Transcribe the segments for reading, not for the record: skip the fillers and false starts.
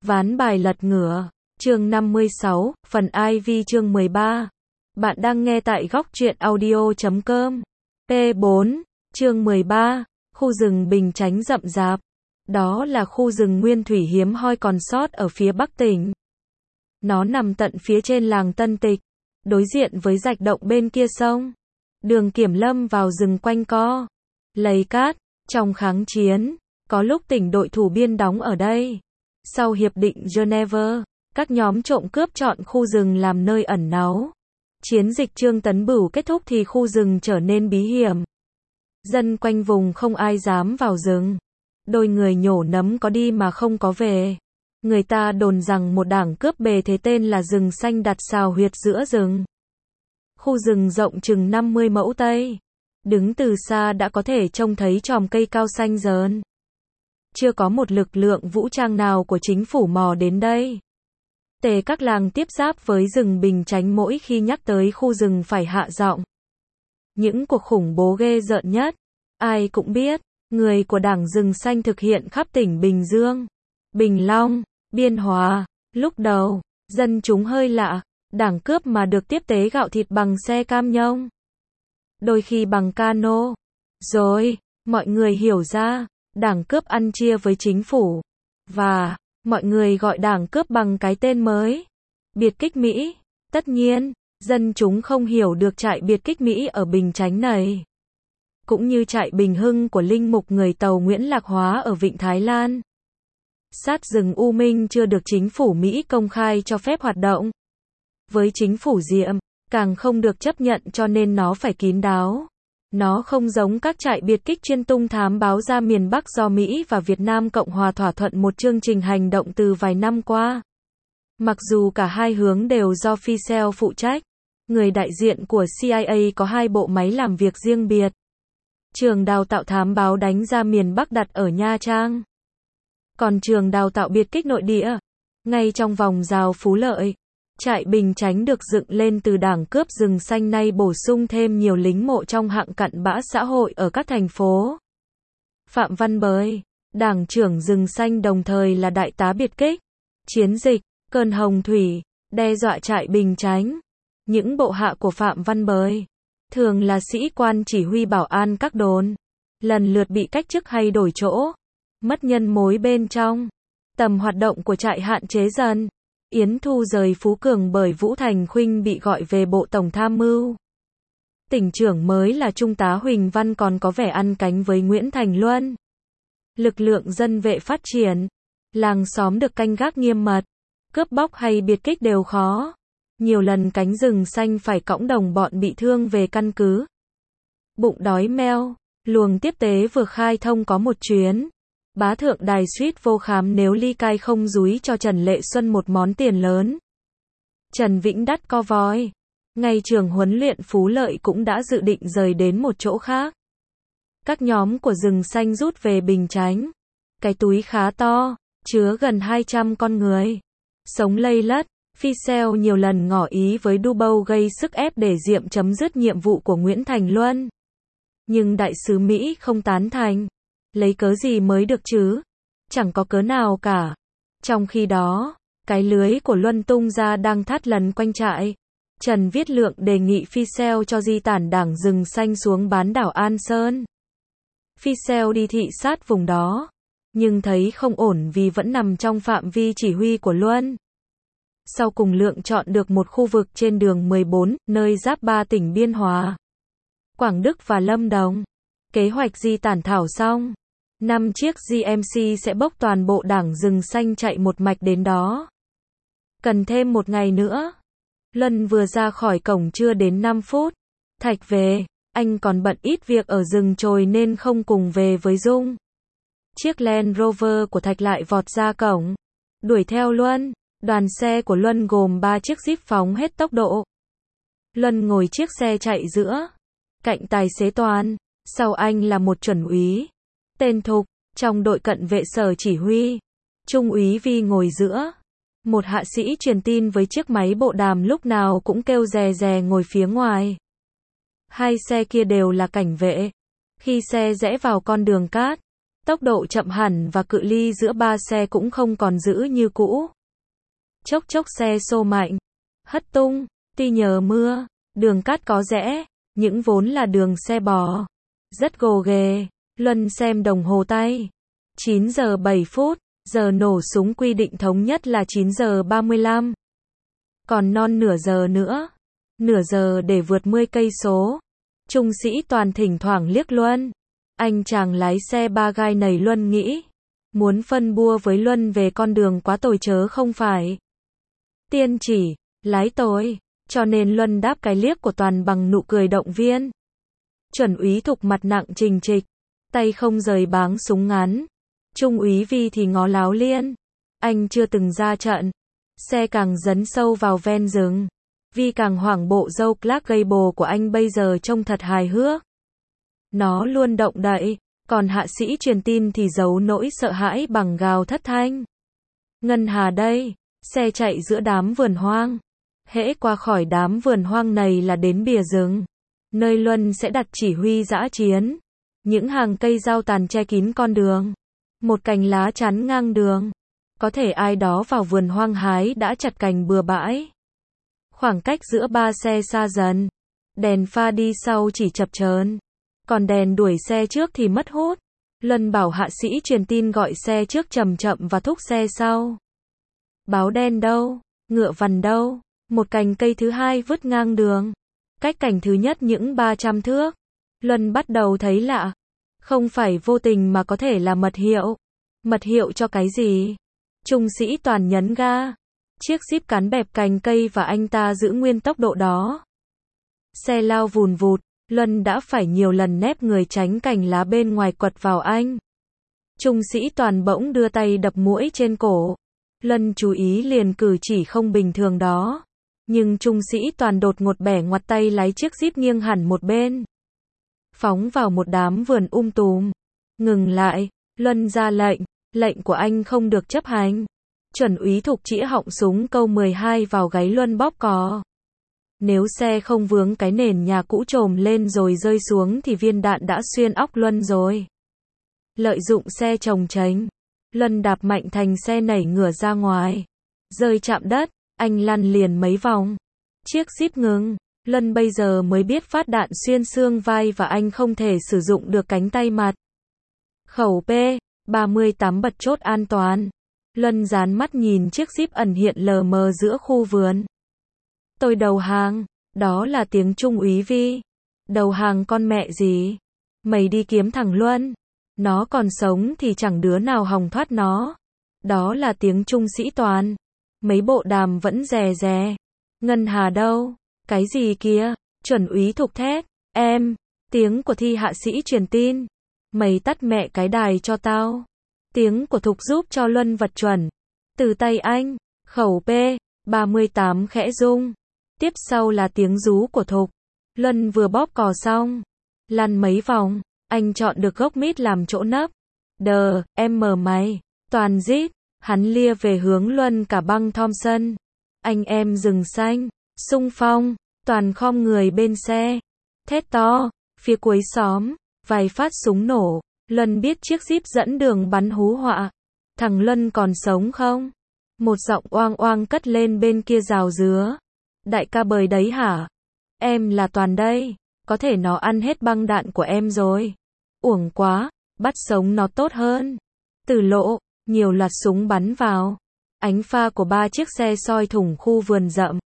Ván bài lật ngửa, chương 56, phần IV chương 13. Bạn đang nghe tại góc truyện audio.com. P4, chương 13, khu rừng Bình Chánh rậm rạp. Đó là khu rừng nguyên thủy hiếm hoi còn sót ở phía Bắc tỉnh. Nó nằm tận phía trên làng Tân Tịch, đối diện với rạch động bên kia sông. Đường kiểm lâm vào rừng quanh co, lấy cát. Trong kháng chiến, có lúc tỉnh đội thủ biên đóng ở đây. Sau Hiệp định Geneva, các nhóm trộm cướp chọn khu rừng làm nơi ẩn náu. Chiến dịch Trương Tấn Bửu kết thúc thì khu rừng trở nên bí hiểm. Dân quanh vùng không ai dám vào rừng. Đôi người nhổ nấm có đi mà không có về. Người ta đồn rằng một đảng cướp bề thế tên là rừng xanh đặt xào huyệt giữa rừng. Khu rừng rộng chừng 50 mẫu Tây. Đứng từ xa đã có thể trông thấy chòm cây cao xanh rờn. Chưa có một lực lượng vũ trang nào của chính phủ mò đến đây. Tề các làng tiếp giáp với rừng Bình Chánh mỗi khi nhắc tới khu rừng phải hạ giọng. Những cuộc khủng bố ghê rợn nhất, ai cũng biết, người của Đảng Rừng Xanh thực hiện khắp tỉnh Bình Dương, Bình Long, Biên Hòa. Lúc đầu, dân chúng hơi lạ, đảng cướp mà được tiếp tế gạo thịt bằng xe cam nhông, đôi khi bằng cano. Rồi, mọi người hiểu ra, đảng cướp ăn chia với chính phủ. Và, mọi người gọi đảng cướp bằng cái tên mới, biệt kích Mỹ. Tất nhiên, dân chúng không hiểu được trại biệt kích Mỹ ở Bình Chánh này. Cũng như trại Bình Hưng của linh mục người Tàu Nguyễn Lạc Hóa ở Vịnh Thái Lan. Sát rừng U Minh chưa được chính phủ Mỹ công khai cho phép hoạt động. Với chính phủ Diệm, càng không được chấp nhận cho nên nó phải kín đáo. Nó không giống các trại biệt kích chuyên tung thám báo ra miền Bắc do Mỹ và Việt Nam Cộng Hòa thỏa thuận một chương trình hành động từ vài năm qua. Mặc dù cả hai hướng đều do FICEL phụ trách, người đại diện của CIA có hai bộ máy làm việc riêng biệt. Trường đào tạo thám báo đánh ra miền Bắc đặt ở Nha Trang. Còn trường đào tạo biệt kích nội địa, ngay trong vòng rào Phú Lợi. Trại Bình Chánh được dựng lên từ đảng cướp rừng xanh nay bổ sung thêm nhiều lính mộ trong hạng cặn bã xã hội ở các thành phố. Phạm Văn Bới, đảng trưởng rừng xanh đồng thời là đại tá biệt kích. Chiến dịch, cơn hồng thủy, đe dọa trại Bình Chánh. Những bộ hạ của Phạm Văn Bới, thường là sĩ quan chỉ huy bảo an các đồn, lần lượt bị cách chức hay đổi chỗ, mất nhân mối bên trong. Tầm hoạt động của trại hạn chế dần. Yến Thu rời Phú Cường bởi Vũ Thành Khuynh bị gọi về Bộ Tổng Tham mưu. Tỉnh trưởng mới là Trung tá Huỳnh Văn còn có vẻ ăn cánh với Nguyễn Thành Luân. Lực lượng dân vệ phát triển. Làng xóm được canh gác nghiêm mật. Cướp bóc hay biệt kích đều khó. Nhiều lần cánh rừng xanh phải cõng đồng bọn bị thương về căn cứ. Bụng đói meo. Luồng tiếp tế vừa khai thông có một chuyến. Bá thượng đài suýt vô khám nếu Ly Cai không dúi cho Trần Lệ Xuân một món tiền lớn. Trần Vĩnh đắt co voi. Ngay trường huấn luyện Phú Lợi cũng đã dự định rời đến một chỗ khác. Các nhóm của rừng xanh rút về Bình Chánh. Cái túi khá to, chứa gần 200 con người. Sống lây lất, FICEL nhiều lần ngỏ ý với Dubâu gây sức ép để Diệm chấm dứt nhiệm vụ của Nguyễn Thành Luân. Nhưng đại sứ Mỹ không tán thành. Lấy cớ gì mới được chứ? Chẳng có cớ nào cả. Trong khi đó, cái lưới của Luân tung ra đang thắt lần quanh trại. Trần Viết Lượng đề nghị FICEL cho di tản đảng rừng xanh xuống bán đảo An Sơn. FICEL đi thị sát vùng đó, nhưng thấy không ổn vì vẫn nằm trong phạm vi chỉ huy của Luân. Sau cùng Lượng chọn được một khu vực trên đường 14, nơi giáp ba tỉnh Biên Hòa, Quảng Đức và Lâm Đồng. Kế hoạch di tản thảo xong. 5 chiếc GMC sẽ bốc toàn bộ đảng rừng xanh chạy một mạch đến đó. Cần thêm một ngày nữa. Luân vừa ra khỏi cổng chưa đến 5 phút. Thạch về, anh còn bận ít việc ở rừng chồi nên không cùng về với Dung. Chiếc Land Rover của Thạch lại vọt ra cổng. Đuổi theo Luân. Đoàn xe của Luân gồm 3 chiếc Jeep phóng hết tốc độ. Luân ngồi chiếc xe chạy giữa. Cạnh tài xế Toàn. Sau anh là một chuẩn úy. Tên Thục, trong đội cận vệ sở chỉ huy. Trung úy Vi ngồi giữa. Một hạ sĩ truyền tin với chiếc máy bộ đàm lúc nào cũng kêu rè rè ngồi phía ngoài. Hai xe kia đều là cảnh vệ. Khi xe rẽ vào con đường cát, Tốc độ chậm hẳn và cự ly giữa ba xe cũng không còn giữ như cũ. Chốc chốc xe xô mạnh, hất tung, tuy nhờ mưa, đường cát có rẽ, những vốn là đường xe bò. Rất gồ ghề, Luân xem đồng hồ tay. 9 giờ 7 phút, giờ nổ súng quy định thống nhất là 9 giờ 35. Còn non nửa giờ nữa. Nửa giờ để vượt 10 cây số. Trung sĩ Toàn thỉnh thoảng liếc Luân. Anh chàng lái xe ba gai này Luân nghĩ. Muốn phân bua với Luân về con đường quá tồi chớ không phải. Tiên chỉ, lái tồi. Cho nên Luân đáp cái liếc của Toàn bằng nụ cười động viên. Chuẩn úy Thục mặt nặng trình trịch. Tay không rời báng súng ngắn. Trung úy Vi thì ngó láo liên. Anh chưa từng ra trận. Xe càng dấn sâu vào ven rừng. Vi càng hoảng bộ dâu Clark Gable của anh bây giờ trông thật hài hước. Nó luôn động đậy, còn hạ sĩ truyền tin thì giấu nỗi sợ hãi bằng gào thất thanh. Ngân Hà đây, xe chạy giữa đám vườn hoang. Hễ qua khỏi đám vườn hoang này là đến bìa rừng. Nơi Luân sẽ đặt chỉ huy dã chiến. Những hàng cây rau tàn che kín con đường. Một cành lá chắn ngang đường. Có thể ai đó vào vườn hoang hái đã chặt cành bừa bãi. Khoảng cách giữa ba xe xa dần. Đèn pha đi sau chỉ chập chờn. Còn đèn đuổi xe trước thì mất hút. Luân bảo hạ sĩ truyền tin gọi xe trước chậm chậm và thúc xe sau. Báo đen đâu? Ngựa vằn đâu? Một cành cây thứ hai vứt ngang đường. Cách cành thứ nhất những 300 thước. Luân bắt đầu thấy lạ. Không phải vô tình mà có thể là mật hiệu. Mật hiệu cho cái gì? Trung sĩ Toàn nhấn ga. Chiếc Jeep cán bẹp cành cây và anh ta giữ nguyên tốc độ đó. Xe lao vùn vụt, Luân đã phải nhiều lần nép người tránh cành lá bên ngoài quật vào anh. Trung sĩ Toàn bỗng đưa tay đập muỗi trên cổ. Luân chú ý liền cử chỉ không bình thường đó. Nhưng Trung sĩ Toàn đột ngột bẻ ngoặt tay lái chiếc Jeep nghiêng hẳn một bên. Phóng vào một đám vườn tùm. Ngừng lại, Luân ra lệnh. Lệnh của anh không được chấp hành. Chuẩn úy Thục chĩa họng súng câu 12 vào gáy Luân bóp cò. Nếu xe không vướng cái nền nhà cũ trồm lên rồi rơi xuống thì viên đạn đã xuyên óc Luân rồi. Lợi dụng xe chồng chành, Luân đạp mạnh thành xe nảy ngửa ra ngoài. Rơi chạm đất, anh lăn liền mấy vòng. Chiếc Jeep ngừng, Luân bây giờ mới biết phát đạn xuyên xương vai và anh không thể sử dụng được cánh tay mặt. Khẩu P38 bật chốt an toàn. Luân dán mắt nhìn chiếc Jeep ẩn hiện lờ mờ giữa khu vườn. Tôi đầu hàng, đó là tiếng Trung úy Vi. Đầu hàng con mẹ gì? Mày đi kiếm thằng Luân. Nó còn sống thì chẳng đứa nào hòng thoát nó. Đó là tiếng Trung sĩ Toàn. Mấy bộ đàm vẫn rè rè. Ngân Hà đâu? Cái gì kia? Chuẩn úy Thục thét. Em. Tiếng của Thi hạ sĩ truyền tin. Mày tắt mẹ cái đài cho tao. Tiếng của Thục giúp cho Luân vật chuẩn. Từ tay anh, khẩu P38 khẽ rung. Tiếp sau là tiếng rú của Thục. Luân vừa bóp cò xong. Lăn mấy vòng, anh chọn được gốc mít làm chỗ nấp. Em mở mày. Toàn rít. Hắn lia về hướng Luân cả băng Thompson. Anh em rừng xanh. Xung phong. Toàn khom người bên xe. Thét to. Phía cuối xóm. Vài phát súng nổ. Luân biết chiếc Jeep dẫn đường bắn hú họa. Thằng Luân còn sống không? Một giọng oang oang cất lên bên kia rào dứa. Đại ca bời đấy hả? Em là Toàn đây. Có thể nó ăn hết băng đạn của em rồi. Uổng quá, bắt sống nó tốt hơn. Từ lộ, nhiều loạt súng bắn vào. Ánh pha của 3 chiếc xe soi thủng khu vườn rậm.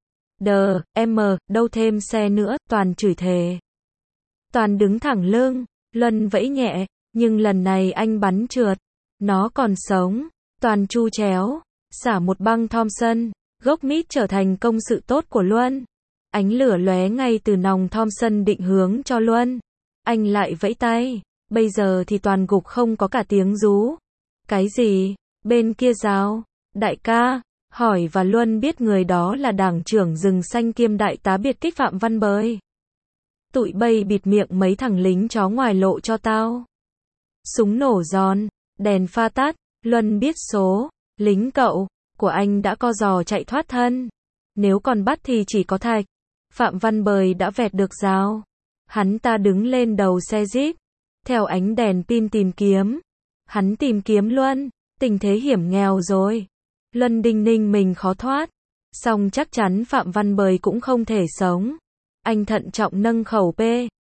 Đâu thêm xe nữa, Toàn chửi thề. Toàn đứng thẳng lưng, Luân vẫy nhẹ, nhưng lần này anh bắn trượt. Nó còn sống. Toàn chu chéo, xả một băng Thompson. Gốc mít trở thành công sự tốt của Luân. Ánh lửa lóe ngay từ nòng Thompson định hướng cho Luân. Anh lại vẫy tay. Bây giờ thì Toàn gục không có cả tiếng rú. Cái gì? Bên kia rào. Đại ca, hỏi và Luân biết người đó là đảng trưởng rừng xanh kiêm đại tá biệt kích Phạm Văn Bời. Tụi bay bịt miệng mấy thằng lính chó ngoài lộ cho tao. Súng nổ giòn, đèn pha tắt, Luân biết số, lính cậu của anh đã co giò chạy thoát thân. Nếu còn bắt thì chỉ có Thạch. Phạm Văn Bời đã vẹt được rào. Hắn ta đứng lên đầu xe Jeep, theo ánh đèn pin tìm kiếm. Hắn tìm kiếm Luân, tình thế hiểm nghèo rồi. Luân đinh ninh mình khó thoát. Song chắc chắn Phạm Văn Bời cũng không thể sống. Anh thận trọng nâng khẩu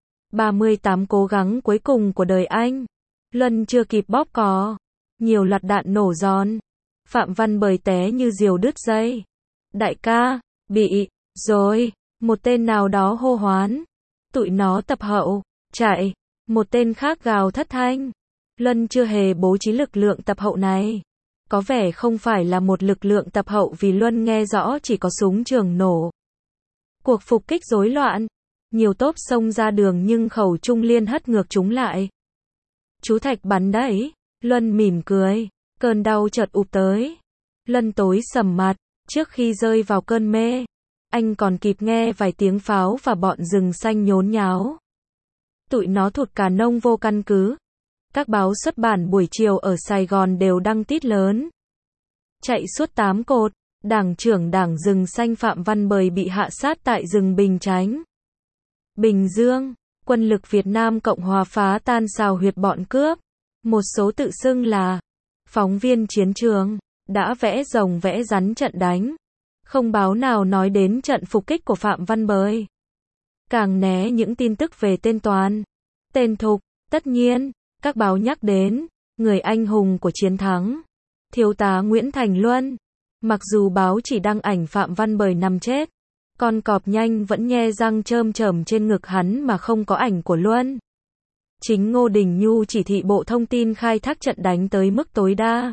P38 cố gắng cuối cùng của đời anh. Luân chưa kịp bóp cò. Nhiều loạt đạn nổ giòn. Phạm Văn Bời té như diều đứt dây. Đại ca, bị, rồi. Một tên nào đó hô hoán. Tụi nó tập hậu, chạy. Một tên khác gào thất thanh. Luân chưa hề bố trí lực lượng tập hậu này. Có vẻ không phải là một lực lượng tập hậu vì Luân nghe rõ chỉ có súng trường nổ. Cuộc phục kích rối loạn. Nhiều tốp xông ra đường nhưng khẩu trung liên hất ngược chúng lại. Chú Thạch bắn đấy. Luân mỉm cười. Cơn đau chợt ùp tới. Luân tối sầm mặt. Trước khi rơi vào cơn mê, anh còn kịp nghe vài tiếng pháo và bọn rừng xanh nhốn nháo. Tụi nó thụt cả nông vô căn cứ. Các báo xuất bản buổi chiều ở Sài Gòn đều đăng tít lớn. Chạy suốt 8 cột, Đảng trưởng Đảng Rừng Xanh Phạm Văn Bời bị hạ sát tại rừng Bình Chánh. Bình Dương, quân lực Việt Nam Cộng Hòa phá tan xào huyệt bọn cướp. Một số tự xưng là phóng viên chiến trường, đã vẽ rồng vẽ rắn trận đánh. Không báo nào nói đến trận phục kích của Phạm Văn Bời. Càng né những tin tức về tên Toàn, tên Thục, tất nhiên, các báo nhắc đến người anh hùng của chiến thắng, Thiếu tá Nguyễn Thành Luân. Mặc dù báo chỉ đăng ảnh Phạm Văn Bời nằm chết, con cọp nhanh vẫn nhe răng trơm chởm trên ngực hắn mà không có ảnh của Luân. Chính Ngô Đình Nhu chỉ thị Bộ Thông tin khai thác trận đánh tới mức tối đa.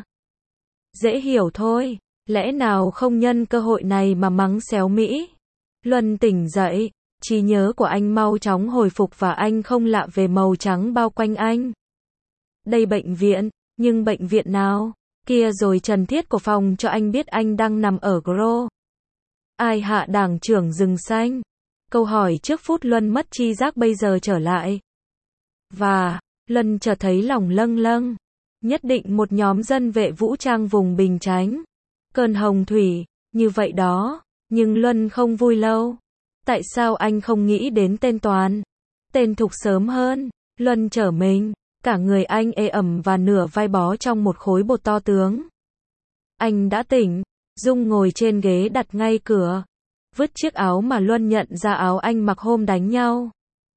Dễ hiểu thôi, lẽ nào không nhân cơ hội này mà mắng xéo Mỹ. Luân tỉnh dậy, trí nhớ của anh mau chóng hồi phục và anh không lạ về màu trắng bao quanh anh. Đây bệnh viện, nhưng bệnh viện nào? Kia rồi trần thiết của phòng cho anh biết anh đang nằm ở Gro. Ai hạ Đảng trưởng Rừng Xanh? Câu hỏi trước phút Luân mất tri giác bây giờ trở lại. Và, Luân chợt thấy lòng lâng lâng. Nhất định một nhóm dân vệ vũ trang vùng Bình Chánh. Cơn hồng thủy, như vậy đó. Nhưng Luân không vui lâu. Tại sao anh không nghĩ đến tên Toàn? Tên Thục sớm hơn. Luân trở mình. Cả người anh ê ẩm và nửa vai bó trong một khối bột to tướng. Anh đã tỉnh. Dung ngồi trên ghế đặt ngay cửa. Vứt chiếc áo mà Luân nhận ra áo anh mặc hôm đánh nhau.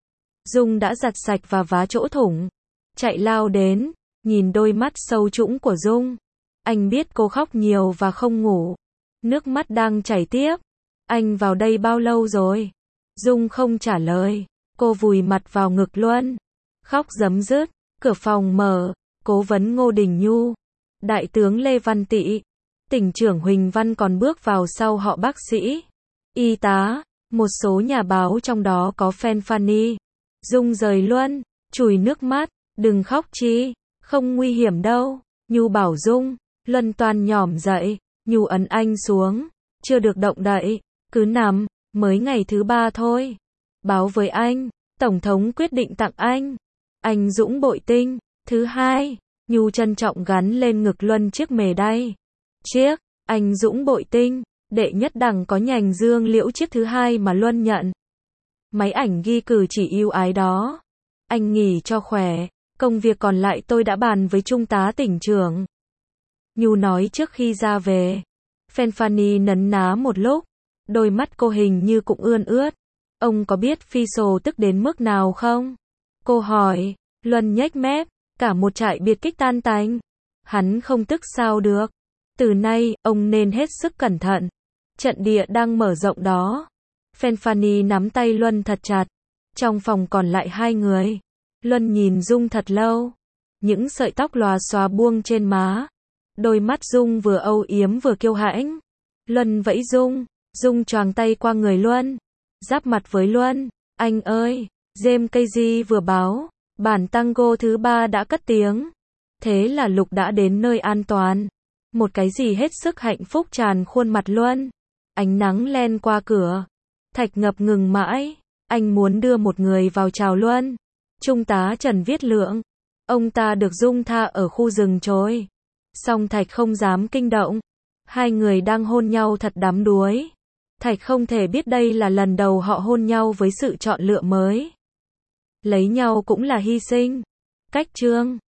Dung đã giặt sạch và vá chỗ thủng. Chạy lao đến, nhìn đôi mắt sâu trũng của Dung. Anh biết cô khóc nhiều và không ngủ. Nước mắt đang chảy tiếp. Anh vào đây bao lâu rồi? Dung không trả lời. Cô vùi mặt vào ngực Luân. Khóc rấm rứt. Cửa phòng mở. Cố vấn Ngô Đình Nhu, Đại tướng Lê Văn Tị, tỉnh trưởng Huỳnh Văn còn bước vào sau họ bác sĩ, y tá, một số nhà báo trong đó có fan Fanny. Dung rời Luân, chùi nước mắt. Đừng khóc chi, không nguy hiểm đâu. Nhu bảo Dung. Luân toan nhỏm dậy. Nhu ấn anh xuống. Chưa được động đậy. Cứ nằm, mới ngày thứ 3 thôi. Báo với anh, Tổng thống quyết định tặng anh dũng bội tinh. Thứ 2, Nhu trân trọng gắn lên ngực Luân chiếc mề đay. Chiếc, anh dũng bội tinh, đệ nhất đẳng có nhành dương liễu chiếc thứ 2 mà Luân nhận. Máy ảnh ghi cử chỉ yêu ái đó. Anh nghỉ cho khỏe, công việc còn lại tôi đã bàn với Trung tá tỉnh trưởng. Nhu nói trước khi ra về. Fanny nấn ná một lúc. Đôi mắt cô hình như cũng ươn ướt. Ông có biết Phi Sồ tức đến mức nào không? Cô hỏi. Luân nhếch mép. Cả một trại biệt kích tan tành. Hắn không tức sao được. Từ nay, ông nên hết sức cẩn thận. Trận địa đang mở rộng đó. Fanny nắm tay Luân thật chặt. Trong phòng còn lại 2 người. Luân nhìn Dung thật lâu. Những sợi tóc lòa xòa buông trên má. Đôi mắt Dung vừa âu yếm vừa kiêu hãnh. Luân vẫy Dung. Dung choàng tay qua người Luân. Giáp mặt với Luân. Anh ơi, James Casey vừa báo. Bản tango thứ 3 đã cất tiếng. Thế là Lục đã đến nơi an toàn. Một cái gì hết sức hạnh phúc tràn khuôn mặt Luân. Ánh nắng len qua cửa. Thạch ngập ngừng mãi. Anh muốn đưa một người vào chào Luân. Trung tá Trần Viết Lượng. Ông ta được Dung tha ở khu rừng trôi. Song Thạch không dám kinh động. 2 người đang hôn nhau thật đắm đuối. Thạch không thể biết đây là lần đầu họ hôn nhau với sự chọn lựa mới. Lấy nhau cũng là hy sinh. Cách chương